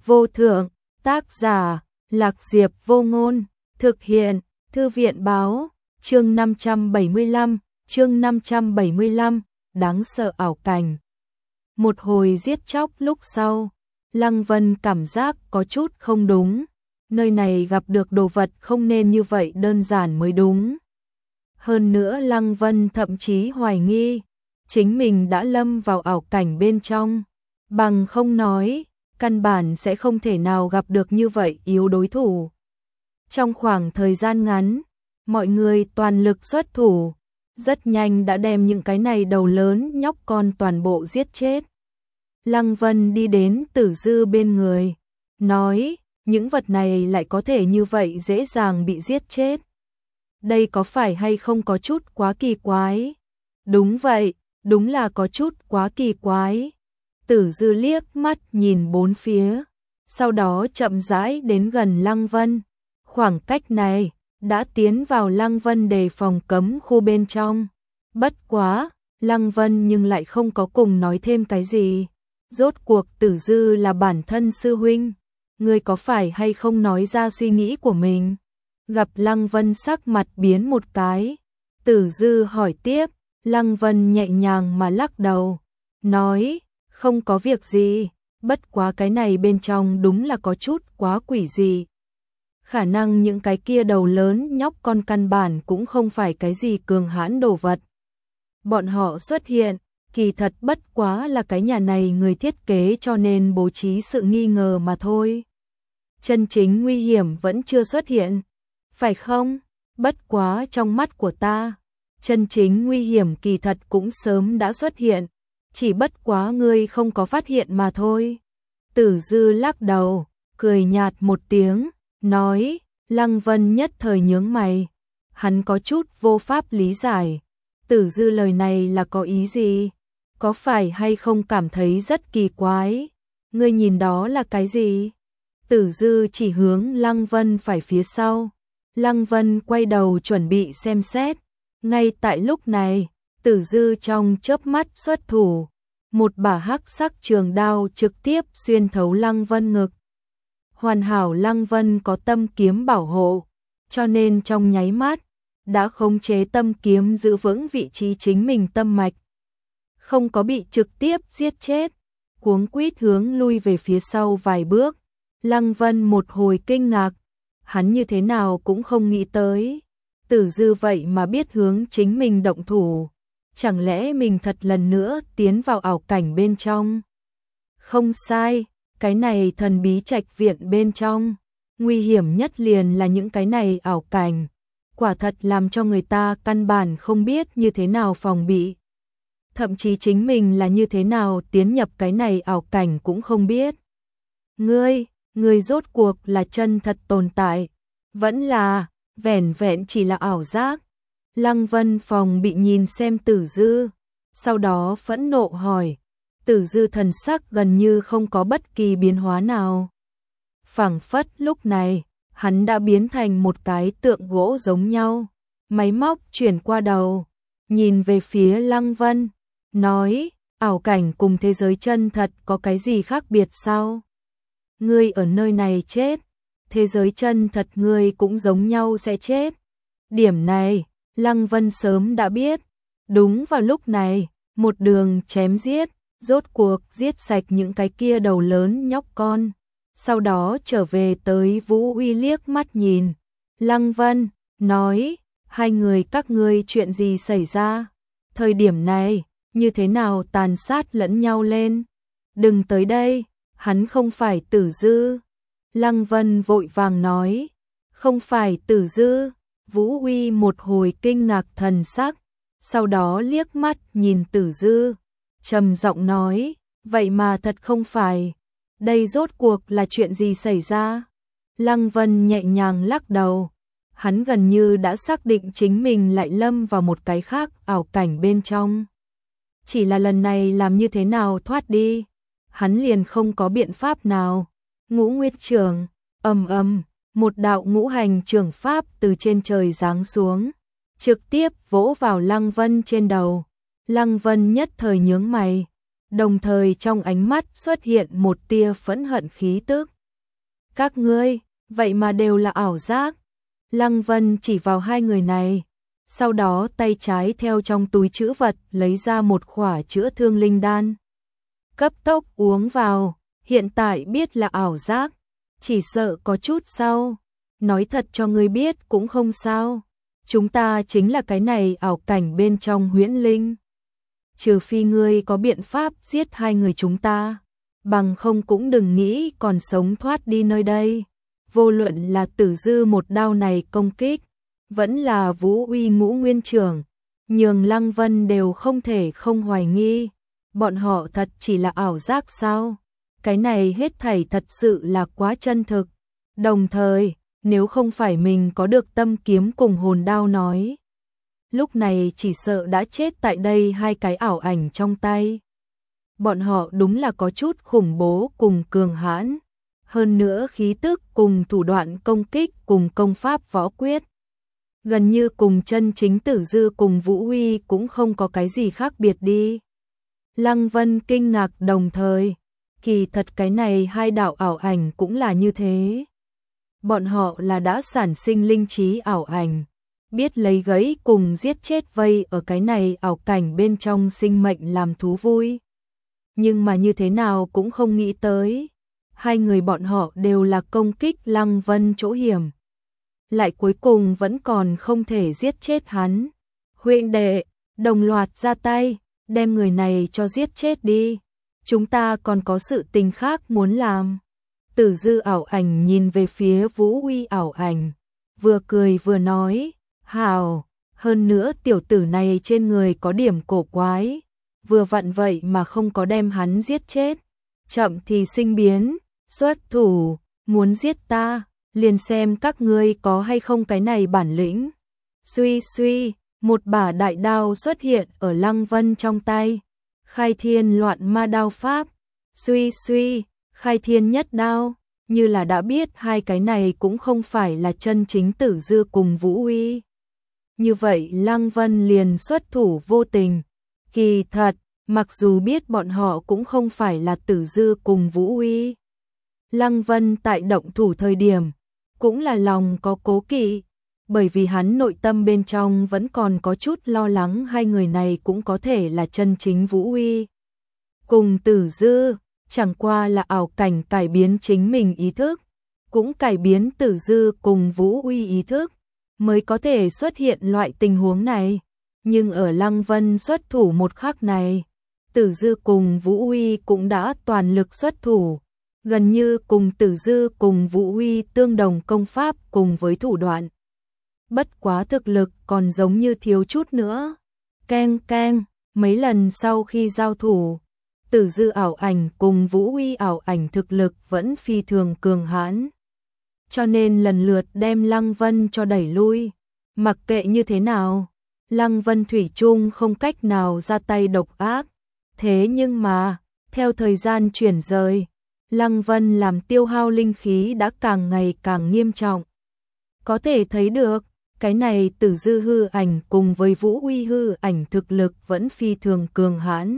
vô thượng, tác giả, Lạc Diệp Vô Ngôn, thực hiện, Thư viện báo, chương 575, đáng sợ ảo cảnh. Một hồi giết chóc lúc sau, Lăng Vân cảm giác có chút không đúng, nơi này gặp được đồ vật không nên như vậy đơn giản mới đúng. Hơn nữa Lăng Vân thậm chí hoài nghi, chính mình đã lâm vào ảo cảnh bên trong, bằng không nói, căn bản sẽ không thể nào gặp được như vậy yếu đối thủ. Trong khoảng thời gian ngắn, mọi người toàn lực xuất thủ, rất nhanh đã đem những cái này đầu lớn nhóc con toàn bộ giết chết. Lăng Vân đi đến Tử Dư bên người, nói, những vật này lại có thể như vậy dễ dàng bị giết chết. Đây có phải hay không có chút quá kỳ quái? Đúng vậy, đúng là có chút quá kỳ quái. Tử Dư liếc mắt nhìn bốn phía, sau đó chậm rãi đến gần Lăng Vân. Khoảng cách này đã tiến vào Lăng Vân đề phòng cấm khu bên trong. Bất quá, Lăng Vân nhưng lại không có cùng nói thêm cái gì. Rốt cuộc Tử Dư là bản thân sư huynh, người có phải hay không nói ra suy nghĩ của mình? Gặp Lăng Vân sắc mặt biến một cái, Tử Dư hỏi tiếp, Lăng Vân nhẹ nhàng mà lắc đầu, nói, không có việc gì, bất quá cái này bên trong đúng là có chút quá quỷ dị. Khả năng những cái kia đầu lớn nhóc con căn bản cũng không phải cái gì cường hãn đồ vật. Bọn họ xuất hiện, kỳ thật bất quá là cái nhà này người thiết kế cho nên bố trí sự nghi ngờ mà thôi. Chân chính nguy hiểm vẫn chưa xuất hiện, phải không? Bất quá trong mắt của ta, chân chính nguy hiểm kỳ thật cũng sớm đã xuất hiện, chỉ bất quá ngươi không có phát hiện mà thôi. Tử Dư lắc đầu, cười nhạt một tiếng, nói, Lăng Vân nhất thời nhướng mày, hắn có chút vô pháp lý giải. Tử Dư lời này là có ý gì? Có phải hay không cảm thấy rất kỳ quái? Ngươi nhìn đó là cái gì? Tử Dư chỉ hướng Lăng Vân phải phía sau. Lăng Vân quay đầu chuẩn bị xem xét. Ngay tại lúc này, Tử Dư trong chớp mắt xuất thủ. Một bả hắc sắc trường đao trực tiếp xuyên thấu Lăng Vân ngực. Hoàn hảo Lăng Vân có tâm kiếm bảo hộ, cho nên trong nháy mắt, đã khống chế tâm kiếm giữ vững vị trí chính mình tâm mạch. Không có bị trực tiếp giết chết, cuống quýt hướng lui về phía sau vài bước. Lăng Vân một hồi kinh ngạc, hắn như thế nào cũng không nghĩ tới. Tử Dư vậy mà biết hướng chính mình động thủ, chẳng lẽ mình thật lần nữa tiến vào ảo cảnh bên trong? Không sai, cái này thần bí trạch viện bên trong, nguy hiểm nhất liền là những cái này ảo cảnh. Quả thật làm cho người ta căn bản không biết như thế nào phòng bị. Thậm chí chính mình là như thế nào tiến nhập cái này ảo cảnh cũng không biết. Ngươi rốt cuộc là chân thật tồn tại, vẫn là, vẻn vẹn chỉ là ảo giác. Lăng Vân phòng bị nhìn xem Tử Dư, sau đó phẫn nộ hỏi. Tử Dư thần sắc gần như không có bất kỳ biến hóa nào. Phảng phất lúc này, hắn đã biến thành một cái tượng gỗ giống nhau. Máy móc chuyển qua đầu, nhìn về phía Lăng Vân, nói, ảo cảnh cùng thế giới chân thật có cái gì khác biệt sao? Ngươi ở nơi này chết, thế giới chân thật ngươi cũng giống nhau sẽ chết. Điểm này, Lăng Vân sớm đã biết. Đúng vào lúc này, một đường chém giết, rốt cuộc giết sạch những cái kia đầu lớn nhóc con. Sau đó trở về tới Vũ Uy liếc mắt nhìn. Lăng Vân, nói, hai người các ngươi chuyện gì xảy ra? Thời điểm này, như thế nào tàn sát lẫn nhau lên? Đừng tới đây, hắn không phải Tử Dư. Lăng Vân vội vàng nói, không phải Tử Dư. Vũ Uy một hồi kinh ngạc thần sắc, sau đó liếc mắt nhìn Tử Dư, trầm giọng nói, vậy mà thật không phải. Đây rốt cuộc là chuyện gì xảy ra? Lăng Vân nhẹ nhàng lắc đầu, hắn gần như đã xác định chính mình lại lâm vào một cái khác ảo cảnh bên trong. Chỉ là lần này làm như thế nào thoát đi, hắn liền không có biện pháp nào. Ngũ Nguyệt Trưởng, một đạo ngũ hành trưởng pháp từ trên trời giáng xuống, trực tiếp vỗ vào Lăng Vân trên đầu. Lăng Vân nhất thời nhướng mày, đồng thời trong ánh mắt xuất hiện một tia phẫn hận khí tức. Các ngươi, vậy mà đều là ảo giác. Lăng Vân chỉ vào hai người này, sau đó tay trái theo trong túi trữ vật lấy ra một khỏa chữa thương linh đan. Cấp tốc uống vào, hiện tại biết là ảo giác, chỉ sợ có chút sau. Nói thật cho ngươi biết cũng không sao, chúng ta chính là cái này ảo cảnh bên trong huyễn linh. Trừ phi ngươi có biện pháp giết hai người chúng ta, bằng không cũng đừng nghĩ còn sống thoát đi nơi đây. Vô luận là Tử Dư một đao này công kích, vẫn là Vũ Uy Ngũ Nguyên Trưởng, nhường Lăng Vân đều không thể không hoài nghi, bọn họ thật chỉ là ảo giác sao? Cái này hết thảy thật sự là quá chân thực. Đồng thời, nếu không phải mình có được tâm kiếm cùng hồn đao nói, lúc này chỉ sợ đã chết tại đây hai cái ảo ảnh trong tay. Bọn họ đúng là có chút khủng bố cùng cường hãn, hơn nữa khí tức cùng thủ đoạn công kích cùng công pháp võ quyết, gần như cùng chân chính Tử Dư cùng Vũ Huy cũng không có cái gì khác biệt đi. Lăng Vân kinh ngạc đồng thời, kỳ thật cái này hai đạo ảo ảnh cũng là như thế. Bọn họ là đã sản sinh linh trí ảo ảnh, biết lấy gãy cùng giết chết vây ở cái này ảo cảnh bên trong sinh mệnh làm thú vui. Nhưng mà như thế nào cũng không nghĩ tới, hai người bọn họ đều là công kích Lăng Vân chỗ hiểm, lại cuối cùng vẫn còn không thể giết chết hắn. Huynh đệ, đồng loạt ra tay, đem người này cho giết chết đi, chúng ta còn có sự tình khác muốn làm. Tử Dư ảo ảnh nhìn về phía Vũ Uy ảo ảnh, vừa cười vừa nói, hào, hơn nữa tiểu tử này trên người có điểm cổ quái, vừa vặn vậy mà không có đem hắn giết chết, chậm thì sinh biến, xuất thủ, muốn giết ta, liền xem các ngươi có hay không cái này bản lĩnh. Suy suy, một bả đại đao xuất hiện ở Lăng Vân trong tay, khai thiên loạn ma đao pháp, suy suy, khai thiên nhất đao, như là đã biết hai cái này cũng không phải là chân chính Tử Dư cùng Vũ Uy. Như vậy Lăng Vân liền xuất thủ vô tình, kỳ thật, mặc dù biết bọn họ cũng không phải là Tử Dư cùng Vũ Uy. Lăng Vân tại động thủ thời điểm, cũng là lòng có cố kỵ, bởi vì hắn nội tâm bên trong vẫn còn có chút lo lắng hai người này cũng có thể là chân chính Vũ Uy cùng Tử Dư, chẳng qua là ảo cảnh cải biến chính mình ý thức, cũng cải biến Tử Dư cùng Vũ Uy ý thức, mới có thể xuất hiện loại tình huống này. Nhưng ở Lăng Vân xuất thủ một khắc này, Tử Dư cùng Vũ Uy cũng đã toàn lực xuất thủ, gần như cùng Tử Dư cùng Vũ Uy tương đồng công pháp cùng với thủ đoạn. Bất quá thực lực còn giống như thiếu chút nữa. Keng keng, mấy lần sau khi giao thủ, Tử Dư ảo ảnh cùng Vũ Uy ảo ảnh thực lực vẫn phi thường cường hãn, cho nên lần lượt đem Lăng Vân cho đẩy lui. Mặc kệ như thế nào, Lăng Vân thủy chung không cách nào ra tay độc ác. Thế nhưng mà, theo thời gian chuyển rời, Lăng Vân làm tiêu hao linh khí đã càng ngày càng nghiêm trọng. Có thể thấy được, cái này Tử Dư hư ảnh cùng với Vũ Uy hư ảnh thực lực vẫn phi thường cường hãn.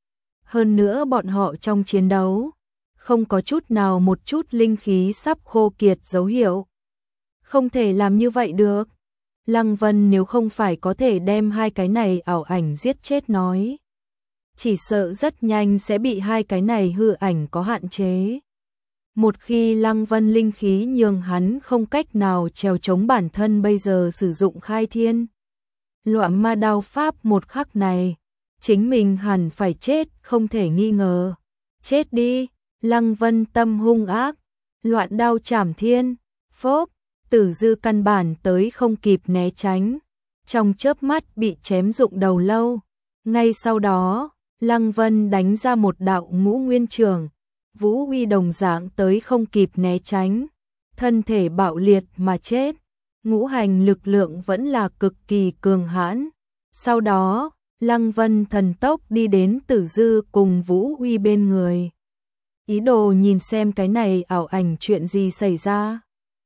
Hơn nữa bọn họ trong chiến đấu, không có chút nào một chút linh khí sắp khô kiệt dấu hiệu. Không thể làm như vậy được. Lăng Vân nếu không phải có thể đem hai cái này ảo ảnh giết chết nói, chỉ sợ rất nhanh sẽ bị hai cái này hư ảnh có hạn chế. Một khi Lăng Vân linh khí nhường hắn không cách nào trèo chống bản thân bây giờ sử dụng khai thiên loạn ma đao pháp một khắc này, chính mình hẳn phải chết không thể nghi ngờ. Chết đi, Lăng Vân tâm hung ác, loạn đao chảm thiên, phốp, Tử Dư căn bản tới không kịp né tránh, trong chớp mắt bị chém rụng đầu lâu. Ngay sau đó, Lăng Vân đánh ra một đạo ngũ nguyên trường, Vũ Uy đồng dạng tới không kịp né tránh, thân thể bạo liệt mà chết. Ngũ hành lực lượng vẫn là cực kỳ cường hãn. Sau đó, Lăng Vân thần tốc đi đến Tử Dư cùng Vũ Uy bên người, ý đồ nhìn xem cái này ảo ảnh chuyện gì xảy ra.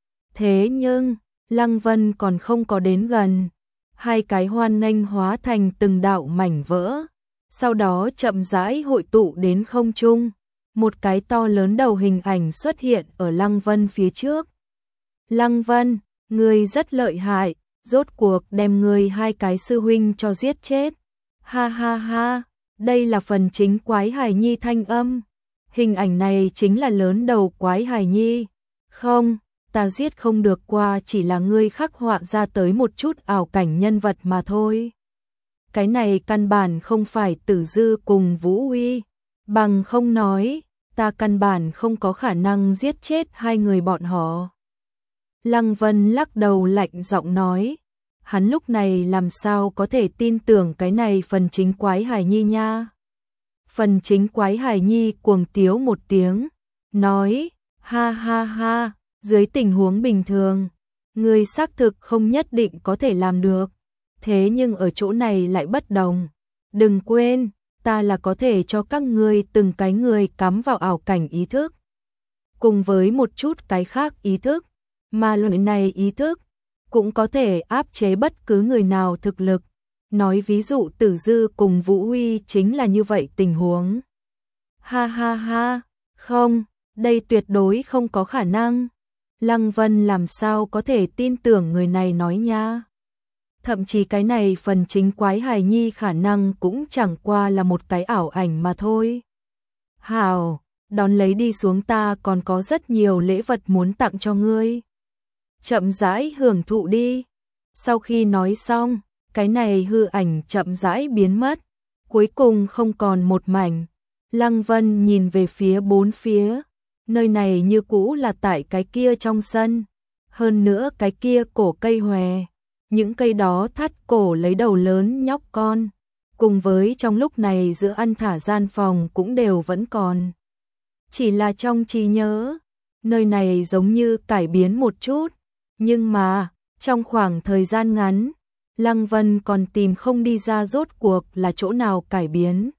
Thế nhưng, Lăng Vân còn không có đến gần, hai cái hoan nghênh hóa thành từng đạo mảnh vỡ, sau đó chậm rãi hội tụ đến không trung. Một cái to lớn đầu hình ảnh xuất hiện ở Lăng Vân phía trước. Lăng Vân, ngươi rất lợi hại, rốt cuộc đem ngươi hai cái sư huynh cho giết chết. Ha ha ha, đây là phần chính Quái Hài Nhi thanh âm. Hình ảnh này chính là lớn đầu Quái Hài Nhi. Không, ta giết không được, qua chỉ là ngươi khắc họa ra tới một chút ảo cảnh nhân vật mà thôi. Cái này căn bản không phải Tử Dư cùng Vũ Uy, bằng không nói, ta căn bản không có khả năng giết chết hai người bọn họ. Lăng Vân lắc đầu lạnh giọng nói, hắn lúc này làm sao có thể tin tưởng cái này phần chính Quái Hài Nhi nha. Phần chính Quái Hài Nhi cuồng tiếu một tiếng, nói, ha ha ha, dưới tình huống bình thường, ngươi xác thực không nhất định có thể làm được, thế nhưng ở chỗ này lại bất đồng. Đừng quên, ta là có thể cho các ngươi từng cái người cắm vào ảo cảnh ý thức, cùng với một chút cái khác ý thức, mà loại này ý thức cũng có thể áp chế bất cứ người nào thực lực. Nói ví dụ Tử Dư cùng Vũ Huy chính là như vậy tình huống. Ha ha ha, không, đây tuyệt đối không có khả năng. Lăng Vân làm sao có thể tin tưởng người này nói nha. Thậm chí cái này phần chính Quái Hài Nhi khả năng cũng chẳng qua là một cái ảo ảnh mà thôi. Hảo, đón lấy đi xuống, ta còn có rất nhiều lễ vật muốn tặng cho ngươi. Chậm rãi hưởng thụ đi. Sau khi nói xong, cái này hư ảnh chậm rãi biến mất, cuối cùng không còn một mảnh. Lăng Vân nhìn về phía bốn phía, nơi này như cũ là tại cái kia trong sân, hơn nữa cái kia cổ cây hòe, những cây đó thắt cổ lấy đầu lớn nhóc con, cùng với trong lúc này giữa ăn thả gian phòng cũng đều vẫn còn. Chỉ là trong trí nhớ, nơi này giống như cải biến một chút, nhưng mà trong khoảng thời gian ngắn, Lăng Vân còn tìm không đi ra rốt cuộc là chỗ nào cải biến.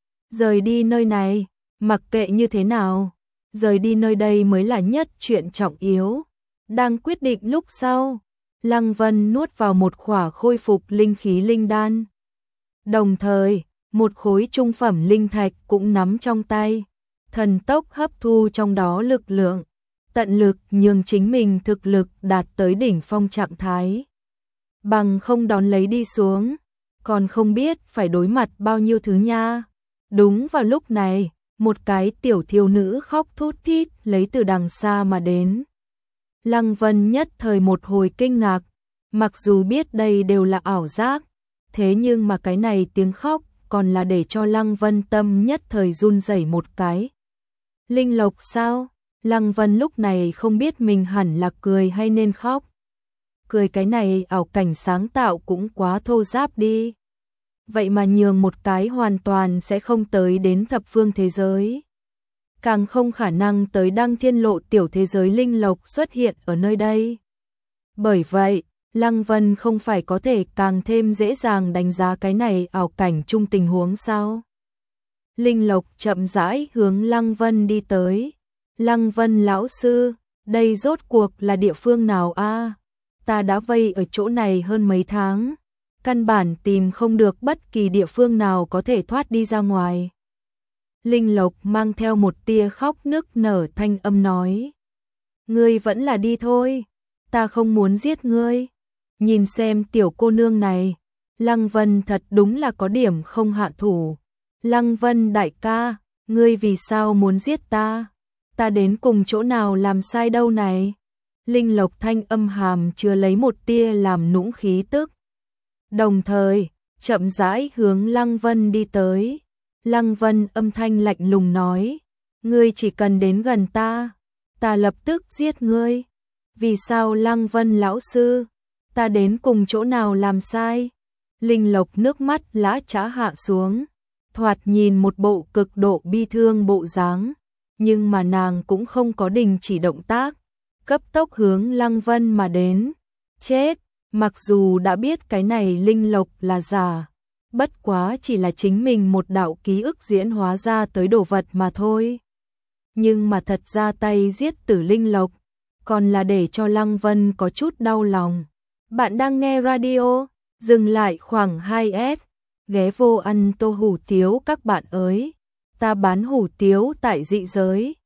Rời đi nơi này, mặc kệ như thế nào, rời đi nơi đây mới là nhất chuyện trọng yếu. Đang quyết định lúc sau, Lăng Vân nuốt vào một khỏa khôi phục linh khí linh đan. Đồng thời, một khối trung phẩm linh thạch cũng nắm trong tay, thần tốc hấp thu trong đó lực lượng, tận lực nhường chính mình thực lực đạt tới đỉnh phong trạng thái. Bằng không đón lấy đi xuống, còn không biết phải đối mặt bao nhiêu thứ nha. Đúng vào lúc này, một cái tiểu thiếu nữ khóc thút thít lấy từ đằng xa mà đến. Lăng Vân nhất thời một hồi kinh ngạc, mặc dù biết đây đều là ảo giác, thế nhưng mà cái này tiếng khóc còn là để cho Lăng Vân tâm nhất thời run rẩy một cái. Linh lộc sao? Lăng Vân lúc này không biết mình hẳn là cười hay nên khóc. Cười cái này ảo cảnh sáng tạo cũng quá thô ráp đi. Vậy mà nhường một cái hoàn toàn sẽ không tới đến thập phương thế giới, càng không khả năng tới Đăng Thiên Lộ tiểu thế giới linh lộc xuất hiện ở nơi đây. Bởi vậy, Lăng Vân không phải có thể càng thêm dễ dàng đánh giá cái này ảo cảnh chung tình huống sao? Linh lộc chậm rãi hướng Lăng Vân đi tới. Lăng Vân lão sư, đây rốt cuộc là địa phương nào a? Ta đã vây ở chỗ này hơn mấy tháng, căn bản tìm không được bất kỳ địa phương nào có thể thoát đi ra ngoài. Linh lộc mang theo một tia khóc nức nở thanh âm nói. Ngươi vẫn là đi thôi, ta không muốn giết ngươi. Nhìn xem tiểu cô nương này, Lăng Vân thật đúng là có điểm không hạ thủ. Lăng Vân đại ca, ngươi vì sao muốn giết ta? Ta đến cùng chỗ nào làm sai đâu này? Linh lộc thanh âm hàm chứa lấy một tia làm nũng khí tức. Đồng thời, chậm rãi hướng Lăng Vân đi tới. Lăng Vân âm thanh lạnh lùng nói, ngươi chỉ cần đến gần ta, ta lập tức giết ngươi. Vì sao Lăng Vân lão sư? Ta đến cùng chỗ nào làm sai? Linh lộc nước mắt lã chã hạ xuống, thoạt nhìn một bộ cực độ bi thương bộ dáng, nhưng mà nàng cũng không có đình chỉ động tác, cấp tốc hướng Lăng Vân mà đến. Chết, mặc dù đã biết cái này linh lộc là giả, bất quá chỉ là chính mình một đạo ký ức diễn hóa ra tới đồ vật mà thôi. Nhưng mà thật ra tay giết tử linh lộc, còn là để cho Lăng Vân có chút đau lòng. Bạn đang nghe radio, dừng lại khoảng 2S, ghé vô ăn tô hủ tiếu các bạn ơi. Ta bán hủ tiếu tại dị giới,